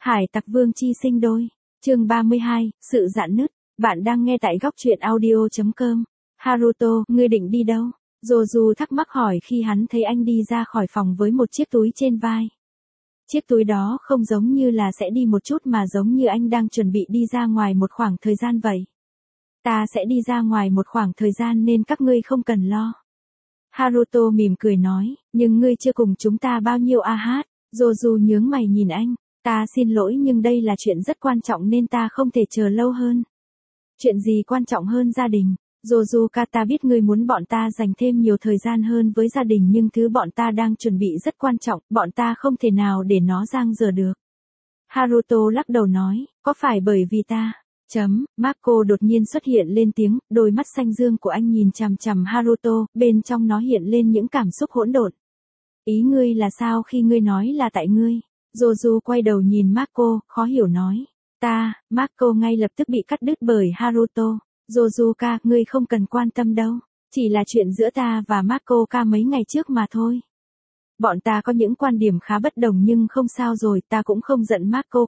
Hải tặc vương chi sinh đôi. Chương 32, sự rạn nứt. Bạn đang nghe tại góc truyện audio.com. Haruto, ngươi định đi đâu? Joju thắc mắc hỏi khi hắn thấy anh đi ra khỏi phòng với một chiếc túi trên vai. Chiếc túi đó không giống như là sẽ đi một chút mà giống như anh đang chuẩn bị đi ra ngoài một khoảng thời gian vậy. Ta sẽ đi ra ngoài một khoảng thời gian nên các ngươi không cần lo. Haruto mỉm cười nói, nhưng ngươi chưa cùng chúng ta bao nhiêu a hát. Joju nhướng mày nhìn anh. Ta xin lỗi nhưng đây là chuyện rất quan trọng nên ta không thể chờ lâu hơn. Chuyện gì quan trọng hơn gia đình? Joju, ta biết ngươi muốn bọn ta dành thêm nhiều thời gian hơn với gia đình nhưng thứ bọn ta đang chuẩn bị rất quan trọng, bọn ta không thể nào để nó dang dở được. Haruto lắc đầu nói, có phải bởi vì ta? Marco đột nhiên xuất hiện lên tiếng, đôi mắt xanh dương của anh nhìn chằm chằm Haruto, bên trong nó hiện lên những cảm xúc hỗn độn. Ý ngươi là sao khi ngươi nói là tại ngươi? Joju quay đầu nhìn Marco, khó hiểu nói. Marco ngay lập tức bị cắt đứt bởi Haruto. Joju, ngươi không cần quan tâm đâu. Chỉ là chuyện giữa ta và Marco mấy ngày trước mà thôi. Bọn ta có những quan điểm khá bất đồng nhưng không sao rồi, ta cũng không giận Marco.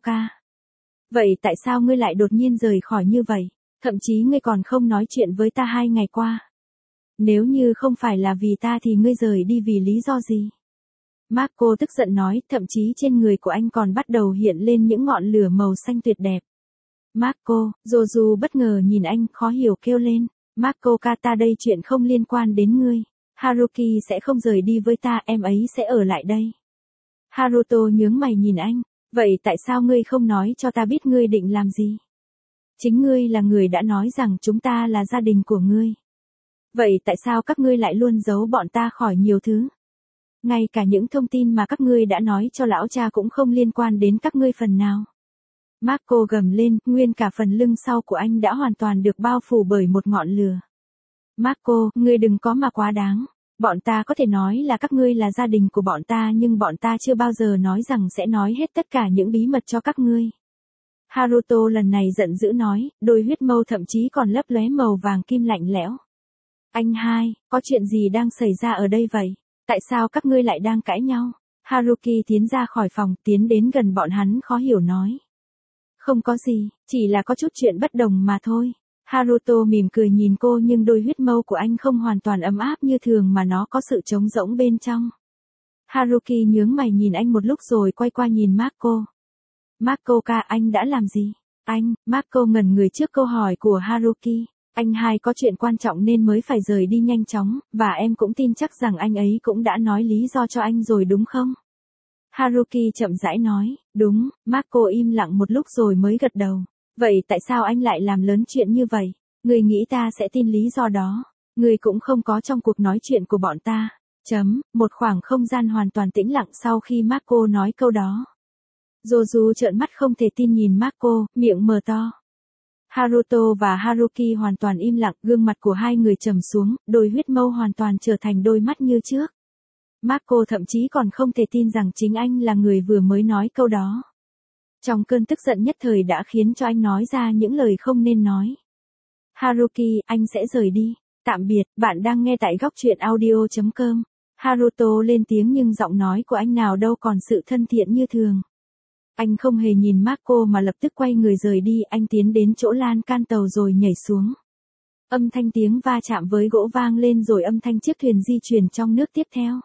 Vậy tại sao ngươi lại đột nhiên rời khỏi như vậy? Thậm chí ngươi còn không nói chuyện với ta 2 ngày qua. Nếu như không phải là vì ta thì ngươi rời đi vì lý do gì? Marco tức giận nói, thậm chí trên người của anh còn bắt đầu hiện lên những ngọn lửa màu xanh tuyệt đẹp. Marco, Joju bất ngờ nhìn anh, khó hiểu kêu lên. Marco, ta đây chuyện không liên quan đến ngươi. Haruki sẽ không rời đi với ta, em ấy sẽ ở lại đây. Haruto nhướng mày nhìn anh. Vậy tại sao ngươi không nói cho ta biết ngươi định làm gì? Chính ngươi là người đã nói rằng chúng ta là gia đình của ngươi. Vậy tại sao các ngươi lại luôn giấu bọn ta khỏi nhiều thứ? Ngay cả những thông tin mà các ngươi đã nói cho lão cha cũng không liên quan đến các ngươi phần nào. Marco gầm lên, nguyên cả phần lưng sau của anh đã hoàn toàn được bao phủ bởi một ngọn lửa. Marco, ngươi đừng có mà quá đáng. Bọn ta có thể nói là các ngươi là gia đình của bọn ta nhưng bọn ta chưa bao giờ nói rằng sẽ nói hết tất cả những bí mật cho các ngươi. Haruto lần này giận dữ nói, đôi huyết mâu thậm chí còn lấp lóe màu vàng kim lạnh lẽo. Anh hai, có chuyện gì đang xảy ra ở đây vậy? Tại sao các ngươi lại đang cãi nhau? Haruki tiến ra khỏi phòng, tiến đến gần bọn hắn khó hiểu nói. Không có gì, chỉ là có chút chuyện bất đồng mà thôi. Haruto mỉm cười nhìn cô nhưng đôi huyết mâu của anh không hoàn toàn ấm áp như thường mà nó có sự trống rỗng bên trong. Haruki nhướng mày nhìn anh một lúc rồi quay qua nhìn Marco. Marco, anh đã làm gì? Marco ngẩn người trước câu hỏi của Haruki. Anh hai có chuyện quan trọng nên mới phải rời đi nhanh chóng, và em cũng tin chắc rằng anh ấy cũng đã nói lý do cho anh rồi đúng không? Haruki chậm rãi nói, đúng, Marco im lặng một lúc rồi mới gật đầu. Vậy tại sao anh lại làm lớn chuyện như vậy? Người nghĩ ta sẽ tin lý do đó. Người cũng không có trong cuộc nói chuyện của bọn ta. Một khoảng không gian hoàn toàn tĩnh lặng sau khi Marco nói câu đó. Joju trợn mắt không thể tin nhìn Marco, miệng mở to. Haruto và Haruki hoàn toàn im lặng, gương mặt của hai người trầm xuống, đôi huyết mâu hoàn toàn trở thành đôi mắt như trước. Marco thậm chí còn không thể tin rằng chính anh là người vừa mới nói câu đó. Trong cơn tức giận nhất thời đã khiến cho anh nói ra những lời không nên nói. Haruki, anh sẽ rời đi. Tạm biệt, bạn đang nghe tại góc truyện audio.com. Haruto lên tiếng nhưng giọng nói của anh nào đâu còn sự thân thiện như thường. Anh không hề nhìn Marco mà lập tức quay người rời đi, anh tiến đến chỗ lan can tàu rồi nhảy xuống. Âm thanh tiếng va chạm với gỗ vang lên rồi âm thanh chiếc thuyền di chuyển trong nước tiếp theo.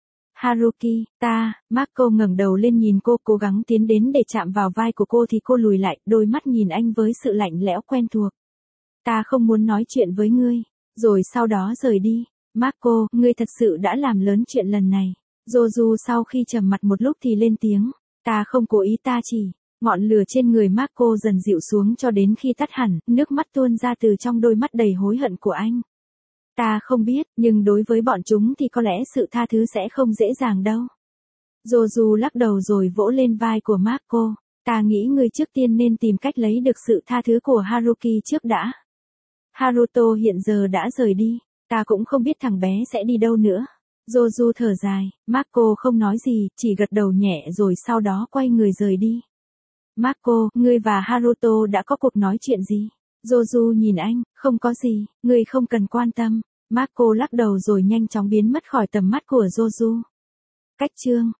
Haruki, Marco ngẩng đầu lên nhìn cô, cố gắng tiến đến để chạm vào vai của cô thì cô lùi lại, đôi mắt nhìn anh với sự lạnh lẽo quen thuộc. Ta không muốn nói chuyện với ngươi, rồi sau đó rời đi. Marco, ngươi thật sự đã làm lớn chuyện lần này. Joju sau khi trầm mặt một lúc thì lên tiếng. Ta không cố ý, ta chỉ. Ngọn lửa trên người Marco dần dịu xuống cho đến khi tắt hẳn, nước mắt tuôn ra từ trong đôi mắt đầy hối hận của anh. Ta không biết, nhưng đối với bọn chúng thì có lẽ sự tha thứ sẽ không dễ dàng đâu. Joju lắc đầu rồi vỗ lên vai của Marco. Ta nghĩ ngươi trước tiên nên tìm cách lấy được sự tha thứ của Haruki trước đã. Haruto hiện giờ đã rời đi. Ta cũng không biết thằng bé sẽ đi đâu nữa. Joju thở dài, Marco không nói gì, chỉ gật đầu nhẹ rồi sau đó quay người rời đi. Marco, ngươi và Haruto đã có cuộc nói chuyện gì? Joju nhìn anh, không có gì, ngươi không cần quan tâm. Marco lắc đầu rồi nhanh chóng biến mất khỏi tầm mắt của Joju. Cách chương